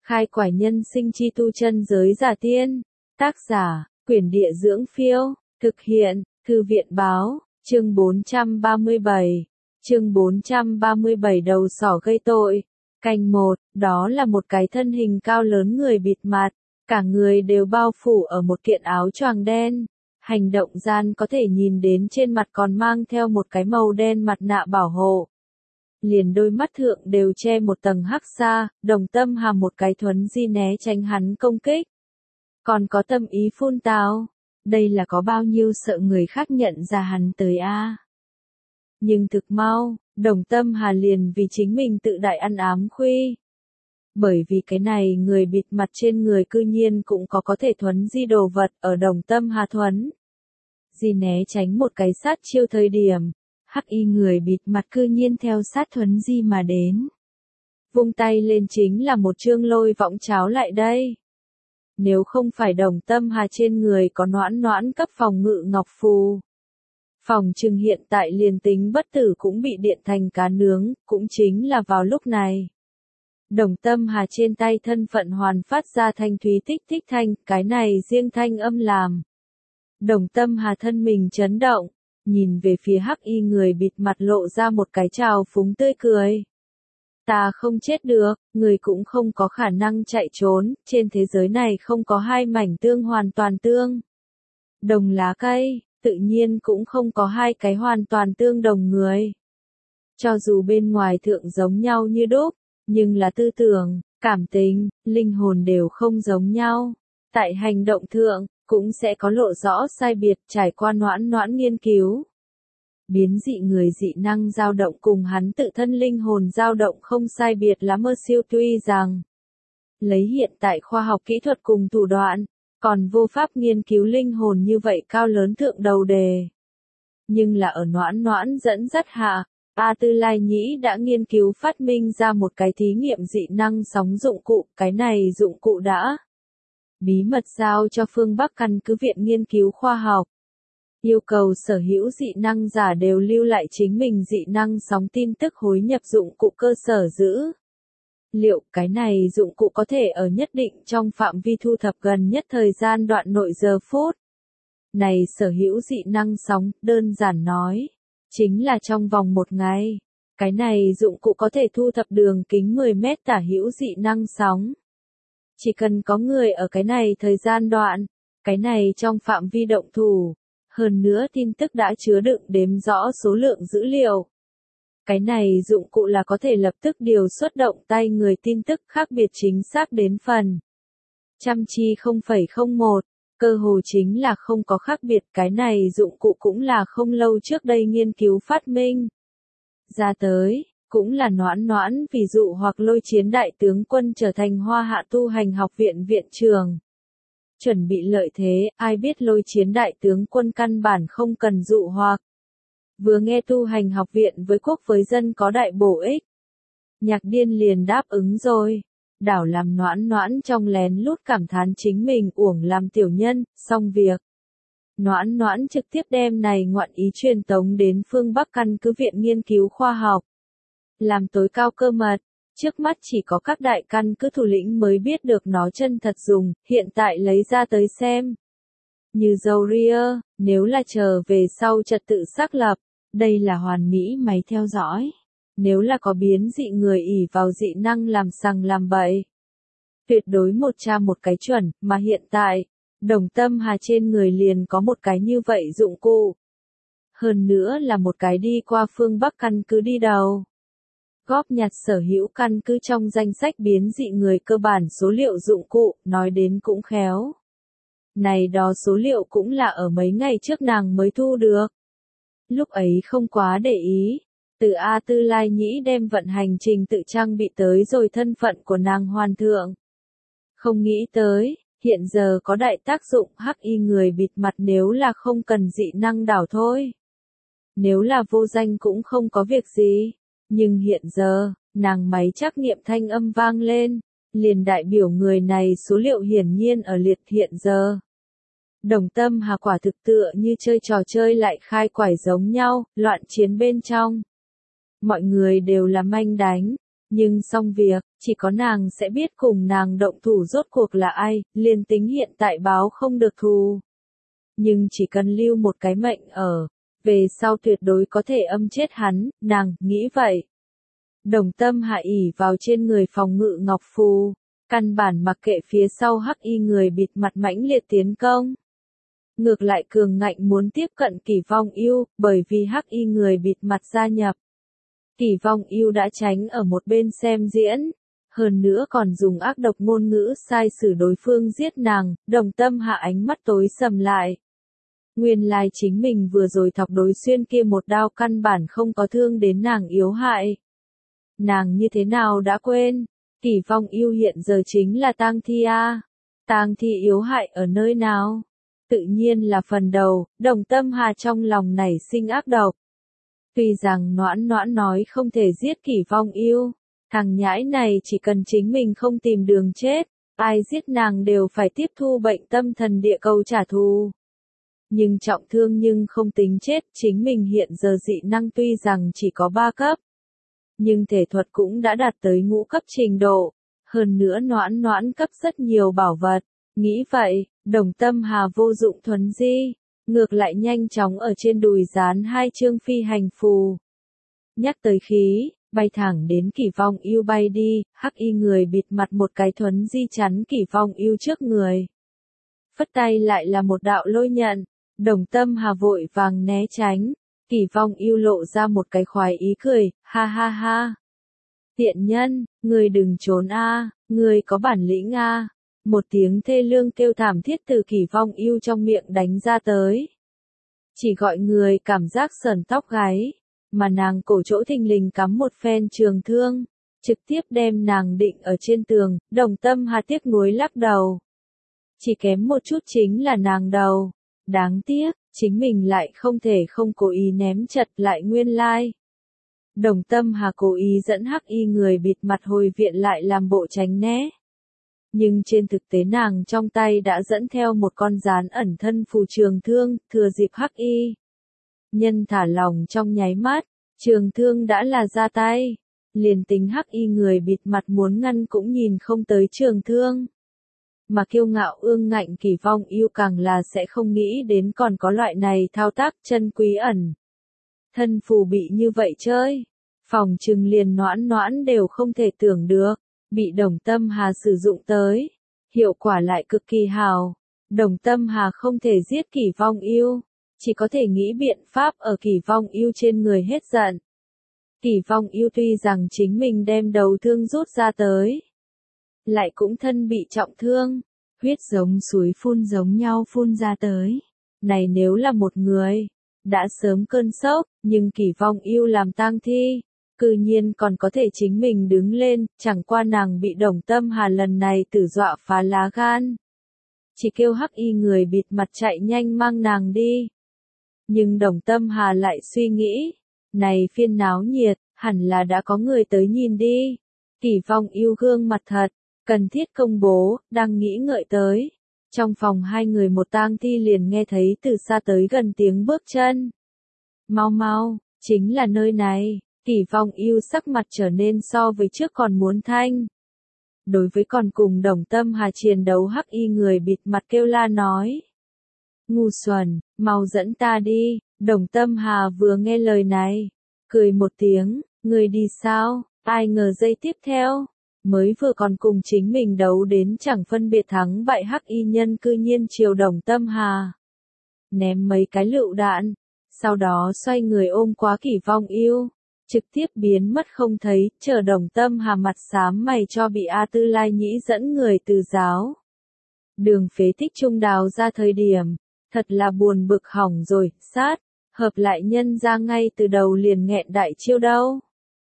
Khai quải nhân sinh chi tu chân giới giả tiên. Tác giả, Quyển Địa Dưỡng Phiêu. Thực hiện, Thư viện Báo. Chương 437. Chương 437 đầu sỏ gây tội. Canh 1, đó là một cái thân hình cao lớn người bịt mặt. Cả người đều bao phủ ở một kiện áo choàng đen. Hành động gian có thể nhìn đến trên mặt còn mang theo một cái màu đen mặt nạ bảo hộ. Liền đôi mắt thượng đều che một tầng hắc xa, Đồng Tâm Hà một cái thuấn di né tránh hắn công kích. Còn có tâm ý phun tào, đây là có bao nhiêu sợ người khác nhận ra hắn tới a. Nhưng thực mau, Đồng Tâm Hà liền vì chính mình tự đại ăn ám khuy. Bởi vì cái này người bịt mặt trên người cư nhiên cũng có thể thuấn di đồ vật ở Đồng Tâm Hà thuấn. Di né tránh một cái sát chiêu thời điểm. Hắc y người bịt mặt cư nhiên theo sát thuấn di mà đến. Vung tay lên chính là một chương lôi võng cháo lại đây. Nếu không phải Đồng Tâm Hà trên người có noãn noãn cấp phòng ngự ngọc phù. Phòng trừng hiện tại liền tính bất tử cũng bị điện thành cá nướng, cũng chính là vào lúc này. Đồng Tâm Hà trên tay thân phận hoàn phát ra thanh thúy tích tích thanh, cái này riêng thanh âm làm. Đồng Tâm Hà thân mình chấn động. Nhìn về phía hắc y người bịt mặt lộ ra một cái trào phúng tươi cười. Ta không chết được, người cũng không có khả năng chạy trốn, trên thế giới này không có hai mảnh tương hoàn toàn tương. Đồng lá cây, tự nhiên cũng không có hai cái hoàn toàn tương đồng người. Cho dù bên ngoài thượng giống nhau như đúc, nhưng là tư tưởng, cảm tình, linh hồn đều không giống nhau. Tại hành động thượng, cũng sẽ có lộ rõ sai biệt trải qua noãn noãn nghiên cứu. Biến dị người dị năng dao động cùng hắn tự thân linh hồn dao động không sai biệt lắm siêu tuy rằng lấy hiện tại khoa học kỹ thuật cùng thủ đoạn, còn vô pháp nghiên cứu linh hồn như vậy cao lớn thượng đầu đề. Nhưng là ở noãn noãn dẫn dắt hạ, A Tư Lai Nhĩ đã nghiên cứu phát minh ra một cái thí nghiệm dị năng sóng dụng cụ, cái này dụng cụ đã bí mật giao cho phương Bắc căn cứ viện nghiên cứu khoa học. Yêu cầu sở hữu dị năng giả đều lưu lại chính mình dị năng sóng tin tức hối nhập dụng cụ cơ sở giữ. Liệu cái này dụng cụ có thể ở nhất định trong phạm vi thu thập gần nhất thời gian đoạn nội giờ phút? Này sở hữu dị năng sóng, đơn giản nói, chính là trong vòng một ngày. Cái này dụng cụ có thể thu thập đường kính 10 mét tả hữu dị năng sóng. Chỉ cần có người ở cái này thời gian đoạn, cái này trong phạm vi động thủ. Hơn nữa tin tức đã chứa đựng đếm rõ số lượng dữ liệu. Cái này dụng cụ là có thể lập tức điều xuất động tay người tin tức khác biệt chính xác đến phần. Trăm chi 0,01, cơ hồ chính là không có khác biệt, cái này dụng cụ cũng là không lâu trước đây nghiên cứu phát minh. Ra tới, cũng là noãn noãn ví dụ hoặc lôi chiến đại tướng quân trở thành Hoa Hạ tu hành học viện viện trưởng. Chuẩn bị lợi thế, ai biết lôi chiến đại tướng quân căn bản không cần dụ hoặc. Vừa nghe tu hành học viện với quốc với dân có đại bổ ích. Nhạc Điên liền đáp ứng rồi. Đảo làm noãn noãn trong lén lút cảm thán chính mình uổng làm tiểu nhân, xong việc. Noãn noãn trực tiếp đem này ngoạn ý truyền tống đến phương Bắc căn cứ viện nghiên cứu khoa học. Làm tối cao cơ mật. Trước mắt chỉ có các đại căn cứ thủ lĩnh mới biết được nó chân thật dùng, hiện tại lấy ra tới xem. Như Zoria, nếu là chờ về sau trật tự xác lập, đây là hoàn mỹ máy theo dõi. Nếu là có biến dị người ỷ vào dị năng làm sằng làm bậy. Tuyệt đối một tra một cái chuẩn, mà hiện tại, Đồng Tâm Hà trên người liền có một cái như vậy dụng cụ. Hơn nữa là một cái đi qua phương Bắc căn cứ đi đầu. Góp nhặt sở hữu căn cứ trong danh sách biến dị người cơ bản số liệu dụng cụ, nói đến cũng khéo. Này đó số liệu cũng là ở mấy ngày trước nàng mới thu được. Lúc ấy không quá để ý, từ A Tư Lai Nhĩ đem vận hành trình tự trang bị tới rồi thân phận của nàng hoàn thượng. Không nghĩ tới, hiện giờ có đại tác dụng hắc y người bịt mặt nếu là không cần dị năng đảo thôi. Nếu là vô danh cũng không có việc gì. Nhưng hiện giờ, nàng máy trắc nghiệm thanh âm vang lên, liền đại biểu người này số liệu hiển nhiên ở liệt hiện giờ. Đồng Tâm Hà quả thực tựa như chơi trò chơi lại khai quải giống nhau, loạn chiến bên trong. Mọi người đều là manh đánh, Nhưng xong việc, chỉ có nàng sẽ biết cùng nàng động thủ rốt cuộc là ai, liền tính hiện tại báo không được thù. Nhưng chỉ cần lưu một cái mệnh ở, về sau tuyệt đối có thể âm chết hắn, nàng nghĩ vậy. Đồng Tâm Hà ỷ vào trên người phòng ngự ngọc phù, căn bản mặc kệ phía sau hắc y người bịt mặt mãnh liệt tiến công. Ngược lại cường ngạnh muốn tiếp cận Kỷ Vong Yêu, bởi vì hắc y người bịt mặt gia nhập. Kỷ Vong Yêu đã tránh ở một bên xem diễn, hơn nữa còn dùng ác độc ngôn ngữ sai sử đối phương giết nàng, Đồng Tâm Hạ ánh mắt tối sầm lại. Nguyên lai chính mình vừa rồi thọc đối xuyên kia một đao căn bản không có thương đến nàng yếu hại. Nàng như thế nào đã quên, Kỷ Vong Yêu hiện giờ chính là tang thi a. Tang thi yếu hại ở nơi nào? Tự nhiên là phần đầu, Đồng Tâm Hà trong lòng nảy sinh ác độc. Tuy rằng Noãn Noãn nói không thể giết Kỷ Vong Yêu, thằng nhãi này chỉ cần chính mình không tìm đường chết, ai giết nàng đều phải tiếp thu bệnh tâm thần địa cầu trả thù. Nhưng trọng thương nhưng không tính chết, chính mình hiện giờ dị năng tuy rằng chỉ có 3 cấp, nhưng thể thuật cũng đã đạt tới ngũ cấp trình độ, hơn nữa Noãn Noãn cấp rất nhiều bảo vật. Nghĩ vậy, Đồng Tâm Hà vô dụng thuấn di, ngược lại nhanh chóng ở trên đùi dán 2 chương phi hành phù. Nhắc tới khí, bay thẳng đến Kỷ Vong Yêu bay đi, hắc y người bịt mặt một cái thuấn di chắn Kỷ Vong Yêu trước người. Phất tay lại là một đạo lôi nhận, Đồng Tâm Hà vội vàng né tránh, Kỷ Vong Yêu lộ ra một cái khoái ý cười, ha ha ha. Tiện nhân, người đừng trốn a, người có bản lĩnh a. Một tiếng thê lương kêu thảm thiết từ Kỷ Vong Yêu trong miệng đánh ra tới. Chỉ gọi người cảm giác sởn tóc gáy, mà nàng cổ chỗ thình lình cắm một phen trường thương, trực tiếp đem nàng định ở trên tường, Đồng Tâm Hà tiếc nuối lắc đầu. Chỉ kém một chút chính là nàng đầu. Đáng tiếc, chính mình lại không thể không cố ý ném chật lại nguyên lai. Đồng Tâm Hà cố ý dẫn hắc y người bịt mặt hồi viện lại làm bộ tránh né. Nhưng trên thực tế nàng trong tay đã dẫn theo một con rán ẩn thân phù trường thương, thừa dịp hắc y nhân thả lòng trong nháy mắt, trường thương đã là ra tay. Liền tính hắc y người bịt mặt muốn ngăn cũng nhìn không tới trường thương. Mà kiêu ngạo ương ngạnh Kỷ Vong Yêu càng là sẽ không nghĩ đến còn có loại này thao tác chân quý ẩn. Thân phù bị như vậy chơi, phòng trừng liền Noãn Noãn đều không thể tưởng được, bị Đồng Tâm Hà sử dụng tới, hiệu quả lại cực kỳ hào. Đồng Tâm Hà không thể giết Kỷ Vong Yêu, chỉ có thể nghĩ biện pháp ở Kỷ Vong Yêu trên người hết giận. Kỷ Vong Yêu tuy rằng chính mình đem đầu thương rút ra tới, lại cũng thân bị trọng thương, huyết giống suối phun giống nhau phun ra tới. Này nếu là một người, đã sớm cơn sốc, nhưng Kỷ Vong Yêu làm tang thi, cư nhiên còn có thể chính mình đứng lên, chẳng qua nàng bị Đồng Tâm Hà lần này tử dọa phá lá gan. Chỉ kêu hắc y người bịt mặt chạy nhanh mang nàng đi. Nhưng Đồng Tâm Hà lại suy nghĩ, này phiên náo nhiệt, hẳn là đã có người tới nhìn đi. Kỷ Vong Yêu gương mặt thật, cần thiết công bố, đang nghĩ ngợi tới. Trong phòng hai người một tang thi liền nghe thấy từ xa tới gần tiếng bước chân. Mau mau, chính là nơi này. Kỷ Vong Yêu sắc mặt trở nên so với trước còn muốn thanh. Đối với còn cùng Đồng Tâm Hà chiến đấu hắc y người bịt mặt kêu la nói. Ngu xuẩn, mau dẫn ta đi. Đồng Tâm Hà vừa nghe lời này, cười một tiếng, người đi sao, ai ngờ giây tiếp theo, mới vừa còn cùng chính mình đấu đến chẳng phân biệt thắng bại hắc y nhân cư nhiên chiều Đồng Tâm Hà. Ném mấy cái lựu đạn, sau đó xoay người ôm quá Kỷ Vong Yêu, trực tiếp biến mất không thấy, chờ Đồng Tâm Hà mặt xám mày cho bị A Tư Lai Nhĩ dẫn người từ giáo. Đường phế tích trung đào ra thời điểm, thật là buồn bực hỏng rồi, sát, hợp lại nhân ra ngay từ đầu liền nghẹn đại chiêu đâu.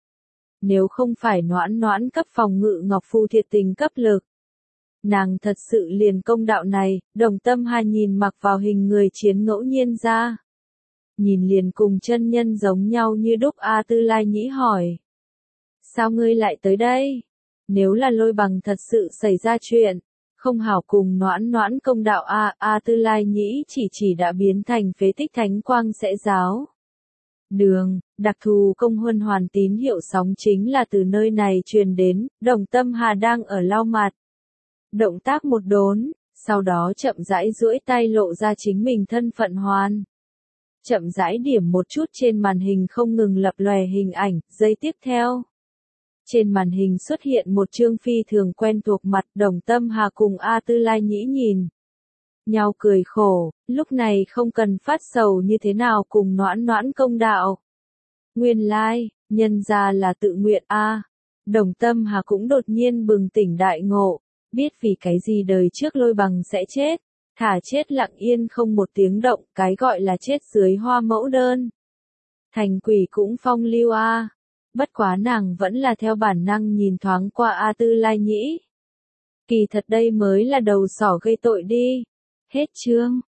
Nếu không phải Noãn Noãn cấp phòng ngự ngọc phù thiệt tình cấp lực, nàng thật sự liền công đạo này. Đồng Tâm Hà nhìn mặc vào hình người chiến ngẫu nhiên ra. Nhìn liền cùng chân nhân giống nhau như đúc. A Tư Lai Nhĩ hỏi. Sao ngươi lại tới đây? Nếu là Lôi Bằng thật sự xảy ra chuyện, không hảo cùng Noãn Noãn công đạo. A Tư Lai Nhĩ chỉ đã biến thành phế tích thánh quang sẽ giáo. đường, đặc thù công huân hoàn tín hiệu sóng chính là từ nơi này truyền đến, Đồng Tâm Hà đang ở lau mặt. Động tác một đốn, sau đó chậm rãi duỗi tay lộ ra chính mình thân phận hoàn. Chậm rãi điểm một chút trên màn hình không ngừng lập lòe hình ảnh, giây tiếp theo. Trên màn hình xuất hiện một chương phi thường quen thuộc mặt Đồng Tâm Hà cùng A Tư Lai Nhĩ nhìn nhau cười khổ, lúc này không cần phát sầu như thế nào cùng Noãn Noãn công đạo. Nguyên lai, nhân ra là tự nguyện a. Đồng Tâm Hà cũng đột nhiên bừng tỉnh đại ngộ, biết vì cái gì đời trước Lôi Bằng sẽ chết, thả chết lặng yên không một tiếng động, cái gọi là chết dưới hoa mẫu đơn. Thành quỷ cũng phong lưu a. Bất quá nàng vẫn là theo bản năng nhìn thoáng qua A Tư Lai Nhĩ. Kỳ thật đây mới là đầu sỏ gây tội đi. Hết chương.